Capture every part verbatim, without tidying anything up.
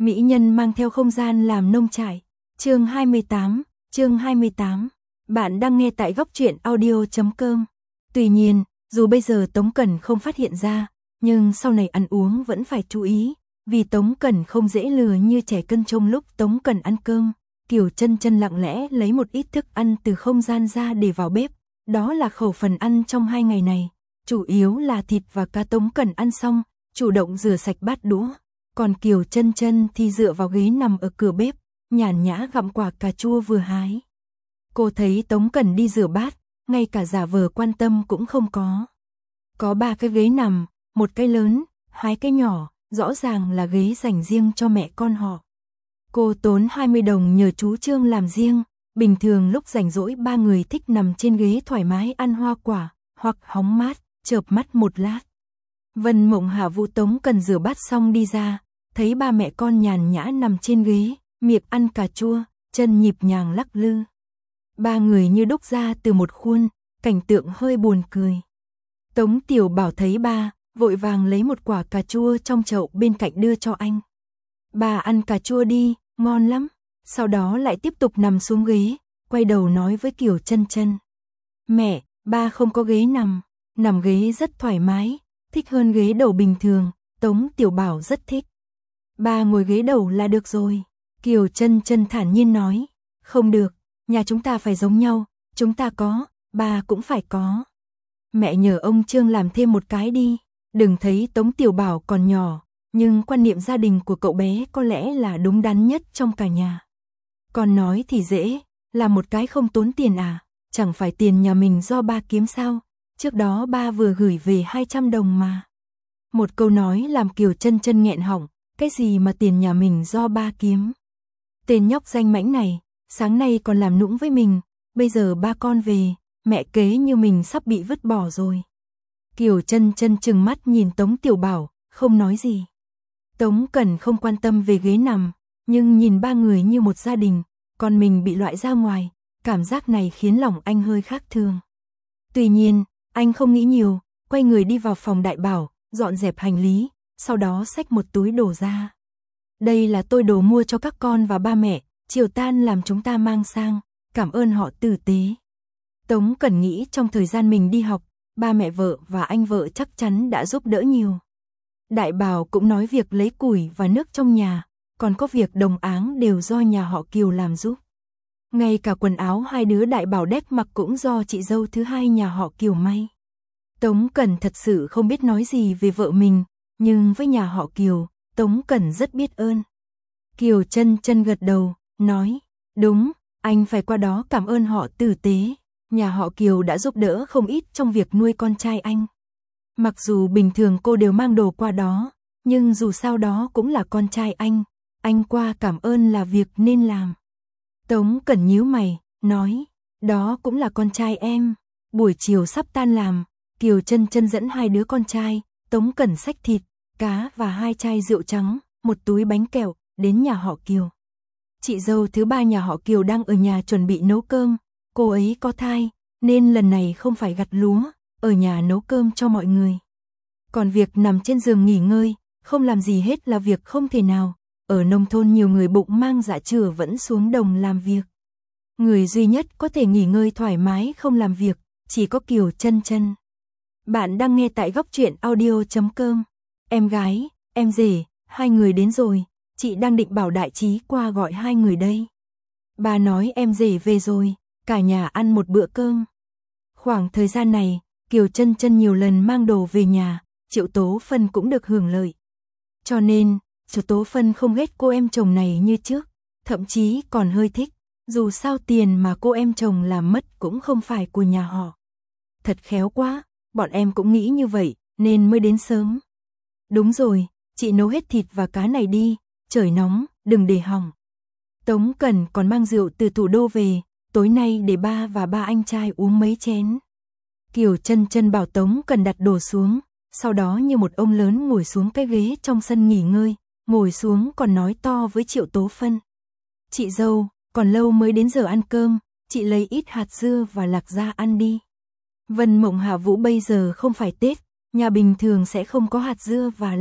Mỹ nhân mang theo không gian làm nông trại. Chương hai mươi tám, chương hai mươi tám. Bạn đang nghe tại góc truyện audio chấm com. Tuy nhiên, dù bây giờ Tống Cẩn không phát hiện ra, nhưng sau này ăn uống vẫn phải chú ý, vì Tống Cẩn không dễ lừa như trẻ con. Trong lúc Tống Cẩn ăn cơm, Kiều Chân Chân lặng lẽ lấy một ít thức ăn từ không gian ra để vào bếp, đó là khẩu phần ăn trong hai ngày này, chủ yếu là thịt và cá. Tống Cẩn ăn xong, chủ động rửa sạch bát đũa, còn Kiều Chân Chân thì dựa vào ghế nằm ở cửa bếp, nhàn nhã gặm quả cà chua vừa hái. Cô thấy Tống Cẩn đi rửa bát, ngay cả giả vờ quan tâm cũng không có. Có ba cái ghế nằm, một cái lớn, hai cái nhỏ, rõ ràng là ghế dành riêng cho mẹ con họ. Cô tốn hai mươi đồng nhờ chú Trương làm riêng, bình thường lúc rảnh rỗi ba người thích nằm trên ghế thoải mái ăn hoa quả, hoặc hóng mát, chợp mắt một lát. Vân Mộng Hạ Vũ Tống Cẩn rửa bát xong đi ra, thấy ba mẹ con nhàn nhã nằm trên ghế, miệng ăn cà chua, chân nhịp nhàng lắc lư. Ba người như đúc ra từ một khuôn, cảnh tượng hơi buồn cười. Tống Tiểu Bảo thấy ba, vội vàng lấy một quả cà chua trong chậu bên cạnh đưa cho anh. Ba ăn cà chua đi, ngon lắm. Sau đó lại tiếp tục nằm xuống ghế, quay đầu nói với Kiều Chân Chân. Mẹ, ba không có ghế nằm, nằm ghế rất thoải mái, thích hơn ghế đầu bình thường. Tống Tiểu Bảo rất thích. Ba ngồi ghế đầu là được rồi. Kiều Chân Chân thản nhiên nói. Không được, nhà chúng ta phải giống nhau, chúng ta có, ba cũng phải có. Mẹ nhờ ông Trương làm thêm một cái đi. Đừng thấy Tống Tiểu Bảo còn nhỏ, nhưng quan niệm gia đình của cậu bé có lẽ là đúng đắn nhất trong cả nhà. Còn nói thì dễ, làm một cái không tốn tiền à, chẳng phải tiền nhà mình do ba kiếm sao, trước đó ba vừa gửi về hai trăm đồng mà. Một câu nói làm Kiều Chân Chân nghẹn họng, cái gì mà tiền nhà mình do ba kiếm. Tên nhóc danh mãnh này, sáng nay còn làm nũng với mình, bây giờ ba con về, mẹ kế như mình sắp bị vứt bỏ rồi. Kiều Chân Chân trừng mắt nhìn Tống Tiểu Bảo, không nói gì. Tống Cẩn không quan tâm về ghế nằm, nhưng nhìn ba người như một gia đình, còn mình bị loại ra ngoài, cảm giác này khiến lòng anh hơi khác thường. Tuy nhiên, anh không nghĩ nhiều, quay người đi vào phòng Đại Bảo, dọn dẹp hành lý, sau đó xách một túi đồ ra. Đây là tôi đồ mua cho các con và ba mẹ, chiều tan làm chúng ta mang sang, cảm ơn họ tử tế. Tống Cẩn nghĩ trong thời gian mình đi học, ba mẹ vợ và anh vợ chắc chắn đã giúp đỡ nhiều. Đại Bảo cũng nói việc lấy củi và nước trong nhà, còn có việc đồng áng đều do nhà họ Kiều làm giúp. Ngay cả quần áo hai đứa Đại Bảo đét mặc cũng do chị dâu thứ hai nhà họ Kiều may. Tống Cẩn thật sự không biết nói gì về vợ mình, nhưng với nhà họ Kiều, Tống Cẩn rất biết ơn. Kiều Chân Chân gật đầu, nói, đúng, anh phải qua đó cảm ơn họ tử tế. Nhà họ Kiều đã giúp đỡ không ít trong việc nuôi con trai anh. Mặc dù bình thường cô đều mang đồ qua đó, nhưng dù sao đó cũng là con trai anh, anh qua cảm ơn là việc nên làm. Tống Cẩn nhíu mày, nói, đó cũng là con trai em. Buổi chiều sắp tan làm, Kiều Chân Chân dẫn hai đứa con trai, Tống Cẩn xách thịt, cá và hai chai rượu trắng, một túi bánh kẹo, đến nhà họ Kiều. Chị dâu thứ ba nhà họ Kiều đang ở nhà chuẩn bị nấu cơm, cô ấy có thai, nên lần này không phải gặt lúa, ở nhà nấu cơm cho mọi người. Còn việc nằm trên giường nghỉ ngơi, không làm gì hết là việc không thể nào. Ở nông thôn nhiều người bụng mang dạ chửa vẫn xuống đồng làm việc. Người duy nhất có thể nghỉ ngơi thoải mái không làm việc, chỉ có Kiều Chân Chân. Bạn đang nghe tại góc truyện audio chấm com. Em gái, em rể, hai người đến rồi, chị đang định bảo Đại Trí qua gọi hai người đây. Bà nói em rể về rồi, cả nhà ăn một bữa cơm. Khoảng thời gian này, Kiều Chân Chân nhiều lần mang đồ về nhà, Triệu Tố Phân cũng được hưởng lợi. Cho nên, Triệu Tố Phân không ghét cô em chồng này như trước, thậm chí còn hơi thích, dù sao tiền mà cô em chồng làm mất cũng không phải của nhà họ. Thật khéo quá, bọn em cũng nghĩ như vậy, nên mới đến sớm. Đúng rồi, chị nấu hết thịt và cá này đi, trời nóng, đừng để hỏng. Tống Cẩn còn mang rượu từ thủ đô về, tối nay để ba và ba anh trai uống mấy chén. Kiều Chân Chân bảo Tống Cẩn đặt đồ xuống, sau đó như một ông lớn ngồi xuống cái ghế trong sân nghỉ ngơi, ngồi xuống còn nói to với Triệu Tố Phân. Chị dâu, còn lâu mới đến giờ ăn cơm, chị lấy ít hạt dưa và lạc ra ăn đi. Vân Mộng Hạ Vũ bây giờ không phải Tết, nhà bình thường sẽ không có hạt dưa và lạc,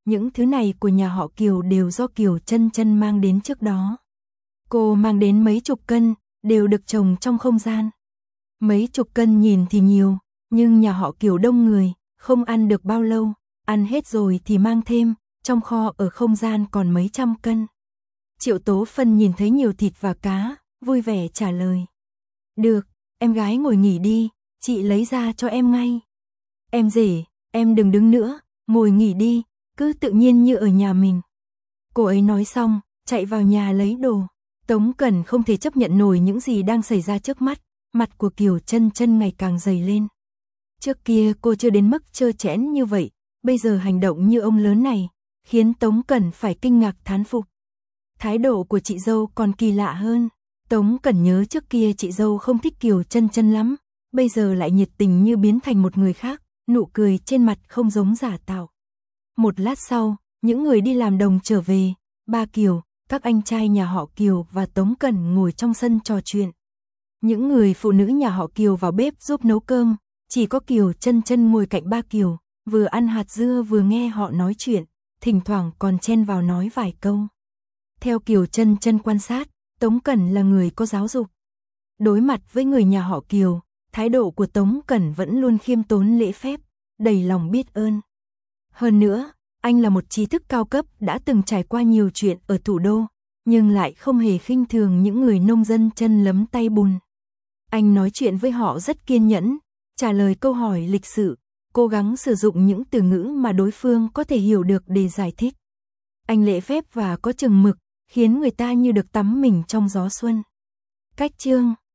những thứ này của nhà họ Kiều đều do Kiều Chân Chân mang đến trước đó. Cô mang đến mấy chục cân, đều được trồng trong không gian. Mấy chục cân nhìn thì nhiều, nhưng nhà họ Kiều đông người, không ăn được bao lâu, ăn hết rồi thì mang thêm, trong kho ở không gian còn mấy trăm cân. Triệu Tố Phân nhìn thấy nhiều thịt và cá, vui vẻ trả lời. Được, em gái ngồi nghỉ đi, chị lấy ra cho em ngay. Em rể, em đừng đứng nữa, ngồi nghỉ đi, cứ tự nhiên như ở nhà mình. Cô ấy nói xong, chạy vào nhà lấy đồ. Tống Cẩn không thể chấp nhận nổi những gì đang xảy ra trước mắt, mặt của Kiều Chân Chân ngày càng dày lên. Trước kia cô chưa đến mức trơ trẽn như vậy, bây giờ hành động như ông lớn này, khiến Tống Cẩn phải kinh ngạc thán phục. Thái độ của chị dâu còn kỳ lạ hơn. Tống Cẩn nhớ trước kia chị dâu không thích Kiều Chân Chân lắm, bây giờ lại nhiệt tình như biến thành một người khác, nụ cười trên mặt không giống giả tạo. Một lát sau, những người đi làm đồng trở về, ba Kiều, các anh trai nhà họ Kiều và Tống Cẩn ngồi trong sân trò chuyện. Những người phụ nữ nhà họ Kiều vào bếp giúp nấu cơm, chỉ có Kiều Chân Chân ngồi cạnh ba Kiều, vừa ăn hạt dưa vừa nghe họ nói chuyện, thỉnh thoảng còn chen vào nói vài câu. Theo Kiều Chân Chân quan sát, Tống Cẩn là người có giáo dục. Đối mặt với người nhà họ Kiều, thái độ của Tống Cẩn vẫn luôn khiêm tốn lễ phép, đầy lòng biết ơn. Hơn nữa, anh là một trí thức cao cấp đã từng trải qua nhiều chuyện ở thủ đô, nhưng lại không hề khinh thường những người nông dân chân lấm tay bùn. Anh nói chuyện với họ rất kiên nhẫn, trả lời câu hỏi lịch sự, cố gắng sử dụng những từ ngữ mà đối phương có thể hiểu được để giải thích. Anh lễ phép và có chừng mực, khiến người ta như được tắm mình trong gió xuân. Cách chương